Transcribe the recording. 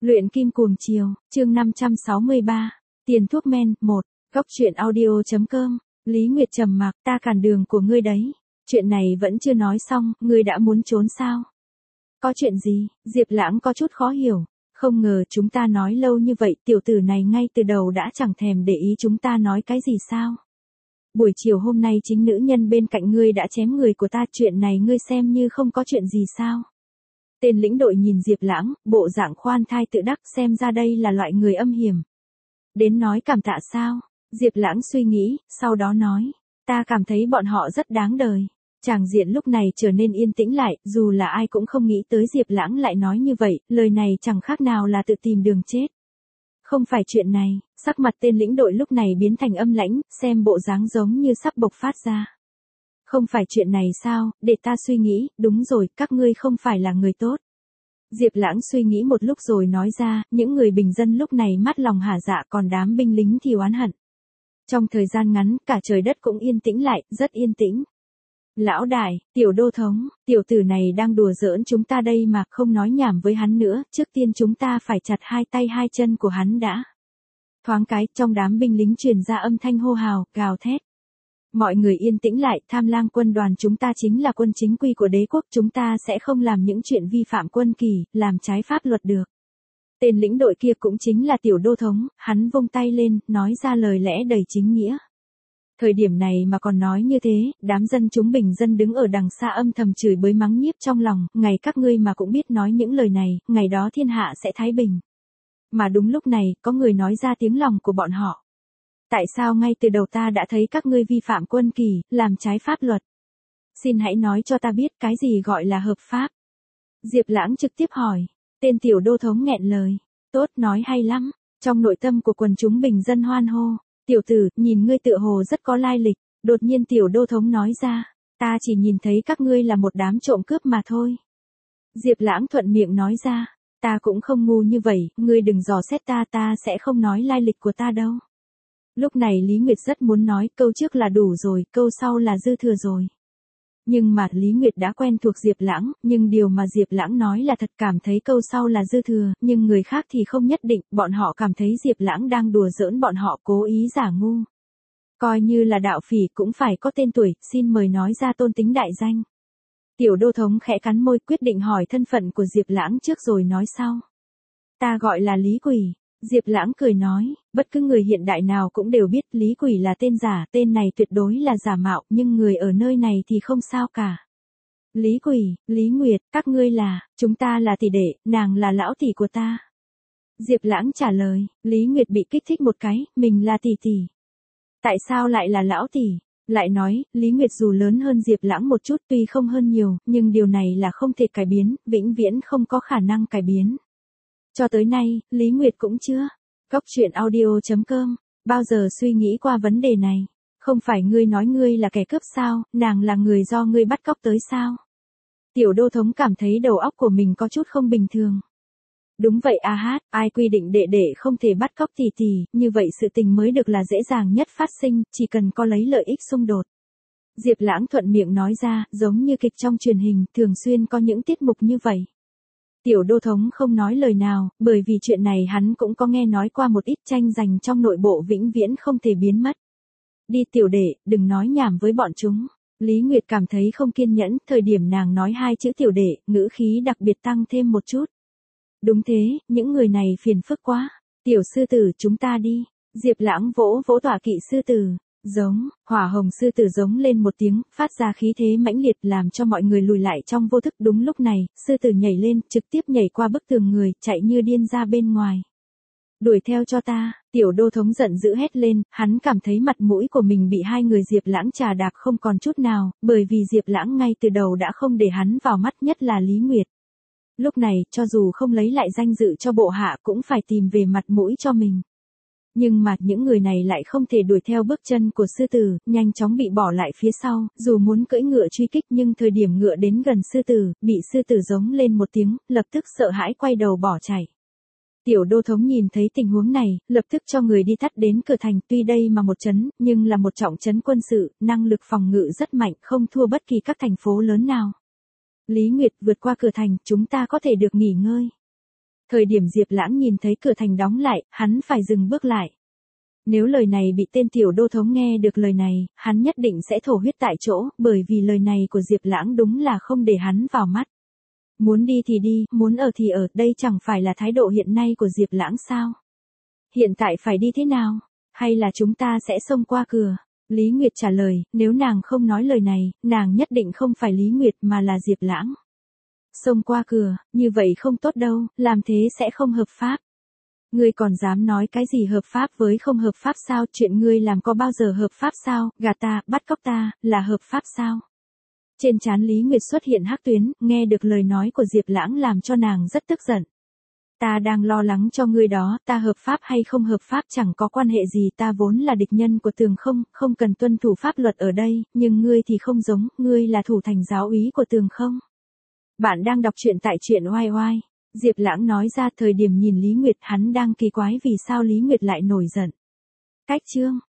Luyện kim cuồng chiều, chương 563, tiền thuốc men, 1, góc truyện audio.com, Lý Nguyệt trầm mặc, ta cản đường của ngươi đấy. Chuyện này vẫn chưa nói xong, ngươi đã muốn trốn sao? Có chuyện gì? Diệp Lãng có chút khó hiểu. Không ngờ chúng ta nói lâu như vậy, tiểu tử này ngay từ đầu đã chẳng thèm để ý chúng ta nói cái gì sao? Buổi chiều hôm nay chính nữ nhân bên cạnh ngươi đã chém người của ta, chuyện này ngươi xem như không có chuyện gì sao? Tên lĩnh đội nhìn Diệp Lãng, bộ dạng khoan thai tự đắc, xem ra đây là loại người âm hiểm. Đến nói cảm tạ sao? Diệp Lãng suy nghĩ, sau đó nói, ta cảm thấy bọn họ rất đáng đời. Tràng diện lúc này trở nên yên tĩnh lại, dù là ai cũng không nghĩ tới Diệp Lãng lại nói như vậy, lời này chẳng khác nào là tự tìm đường chết. Không phải chuyện này, sắc mặt tên lĩnh đội lúc này biến thành âm lãnh, xem bộ dáng giống như sắp bộc phát ra. Không phải chuyện này sao, để ta suy nghĩ, đúng rồi, các ngươi không phải là người tốt. Diệp Lãng suy nghĩ một lúc rồi nói ra, những người bình dân lúc này mắt lòng hả dạ, còn đám binh lính thì oán hận. Trong thời gian ngắn, cả trời đất cũng yên tĩnh lại, rất yên tĩnh. Lão đại, tiểu đô thống, tiểu tử này đang đùa giỡn chúng ta đây mà, không nói nhảm với hắn nữa, trước tiên chúng ta phải chặt hai tay hai chân của hắn đã. Thoáng cái, trong đám binh lính truyền ra âm thanh hô hào, gào thét. Mọi người yên tĩnh lại, Tham Lang quân đoàn chúng ta chính là quân chính quy của đế quốc, chúng ta sẽ không làm những chuyện vi phạm quân kỳ, làm trái pháp luật được. Tên lĩnh đội kia cũng chính là tiểu đô thống, hắn vung tay lên, nói ra lời lẽ đầy chính nghĩa. Thời điểm này mà còn nói như thế, đám dân chúng bình dân đứng ở đằng xa âm thầm chửi bới mắng nhiếc trong lòng, ngày các ngươi mà cũng biết nói những lời này, ngày đó thiên hạ sẽ thái bình. Mà đúng lúc này, có người nói ra tiếng lòng của bọn họ. Tại sao ngay từ đầu ta đã thấy các ngươi vi phạm quân kỳ, làm trái pháp luật? Xin hãy nói cho ta biết cái gì gọi là hợp pháp. Diệp Lãng trực tiếp hỏi. Tên tiểu đô thống nghẹn lời. Tốt, nói hay lắm. Trong nội tâm của quần chúng bình dân hoan hô. Tiểu tử, nhìn ngươi tựa hồ rất có lai lịch. Đột nhiên tiểu đô thống nói ra. Ta chỉ nhìn thấy các ngươi là một đám trộm cướp mà thôi. Diệp Lãng thuận miệng nói ra. Ta cũng không ngu như vậy, ngươi đừng dò xét ta sẽ không nói lai lịch của ta đâu. Lúc này Lý Nguyệt rất muốn nói, câu trước là đủ rồi, câu sau là dư thừa rồi. Nhưng mà Lý Nguyệt đã quen thuộc Diệp Lãng, nhưng điều mà Diệp Lãng nói là thật, cảm thấy câu sau là dư thừa, nhưng người khác thì không nhất định, bọn họ cảm thấy Diệp Lãng đang đùa giỡn bọn họ, cố ý giả ngu. Coi như là đạo phỉ cũng phải có tên tuổi, xin mời nói ra tôn tính đại danh. Tiểu đô thống khẽ cắn môi, quyết định hỏi thân phận của Diệp Lãng trước rồi nói sau. Ta gọi là Lý Quỷ. Diệp Lãng cười nói, bất cứ người hiện đại nào cũng đều biết Lý Quỷ là tên giả, tên này tuyệt đối là giả mạo, nhưng người ở nơi này thì không sao cả. Lý Quỷ, Lý Nguyệt, các ngươi là, chúng ta là tỷ đệ, nàng là lão tỷ của ta. Diệp Lãng trả lời, Lý Nguyệt bị kích thích một cái, mình là tỷ tỷ. Tại sao lại là lão tỷ? Lại nói, Lý Nguyệt dù lớn hơn Diệp Lãng một chút, tuy không hơn nhiều, nhưng điều này là không thể cải biến, vĩnh viễn không có khả năng cải biến. Cho tới nay, Lý Nguyệt cũng chưa. Góc truyện audio.com, bao giờ suy nghĩ qua vấn đề này? Không phải ngươi nói ngươi là kẻ cướp sao, nàng là người do ngươi bắt cóc tới sao? Tiểu đô thống cảm thấy đầu óc của mình có chút không bình thường. Đúng vậy a hát, ai quy định đệ đệ không thể bắt cóc tỷ tỷ, như vậy sự tình mới được là dễ dàng nhất phát sinh, chỉ cần có lấy lợi ích xung đột. Diệp Lãng thuận miệng nói ra, giống như kịch trong truyền hình, thường xuyên có những tiết mục như vậy. Tiểu đô thống không nói lời nào, bởi vì chuyện này hắn cũng có nghe nói qua một ít, tranh giành trong nội bộ vĩnh viễn không thể biến mất. Đi tiểu đệ, đừng nói nhảm với bọn chúng. Lý Nguyệt cảm thấy không kiên nhẫn, thời điểm nàng nói hai chữ tiểu đệ, ngữ khí đặc biệt tăng thêm một chút. Đúng thế, những người này phiền phức quá. Tiểu sư tử, chúng ta đi. Diệp Lãng vỗ vỗ tọa kỵ sư tử. Giống, hỏa hồng sư tử giống lên một tiếng, phát ra khí thế mãnh liệt làm cho mọi người lùi lại trong vô thức. Đúng lúc này, sư tử nhảy lên, trực tiếp nhảy qua bức tường người, chạy như điên ra bên ngoài. Đuổi theo cho ta, tiểu đô thống giận dữ hét lên, hắn cảm thấy mặt mũi của mình bị hai người Diệp Lãng trà đạp không còn chút nào, bởi vì Diệp Lãng ngay từ đầu đã không để hắn vào mắt, nhất là Lý Nguyệt. Lúc này, cho dù không lấy lại danh dự cho bộ hạ cũng phải tìm về mặt mũi cho mình. Nhưng mà những người này lại không thể đuổi theo bước chân của sư tử, nhanh chóng bị bỏ lại phía sau, dù muốn cưỡi ngựa truy kích nhưng thời điểm ngựa đến gần sư tử, bị sư tử giống lên một tiếng, lập tức sợ hãi quay đầu bỏ chạy. Tiểu đô thống nhìn thấy tình huống này, lập tức cho người đi tắt đến cửa thành, tuy đây mà một trấn, nhưng là một trọng trấn quân sự, năng lực phòng ngự rất mạnh, không thua bất kỳ các thành phố lớn nào. Lý Nguyệt, vượt qua cửa thành, chúng ta có thể được nghỉ ngơi. Thời điểm Diệp Lãng nhìn thấy cửa thành đóng lại, hắn phải dừng bước lại. Nếu lời này bị tên tiểu đô thống nghe được lời này, hắn nhất định sẽ thổ huyết tại chỗ, bởi vì lời này của Diệp Lãng đúng là không để hắn vào mắt. Muốn đi thì đi, muốn ở thì ở, đây chẳng phải là thái độ hiện nay của Diệp Lãng sao? Hiện tại phải đi thế nào? Hay là chúng ta sẽ xông qua cửa? Lý Nguyệt trả lời, nếu nàng không nói lời này, nàng nhất định không phải Lý Nguyệt mà là Diệp Lãng. Xông qua cửa, như vậy không tốt đâu, làm thế sẽ không hợp pháp. Ngươi còn dám nói cái gì hợp pháp với không hợp pháp sao? Chuyện ngươi làm có bao giờ hợp pháp sao? Gạt ta, bắt cóc ta, là hợp pháp sao? Trên trán Lý Nguyệt xuất hiện hắc tuyến, nghe được lời nói của Diệp Lãng làm cho nàng rất tức giận. Ta đang lo lắng cho ngươi đó, ta hợp pháp hay không hợp pháp chẳng có quan hệ gì, ta vốn là địch nhân của Tường Không, không cần tuân thủ pháp luật ở đây, nhưng ngươi thì không giống, ngươi là thủ thành giáo úy của Tường Không. Bạn đang đọc truyện tại truyện oai oai. Diệp Lãng nói ra thời điểm nhìn Lý Nguyệt hắn đang kỳ quái vì sao Lý Nguyệt lại nổi giận. Cách chương.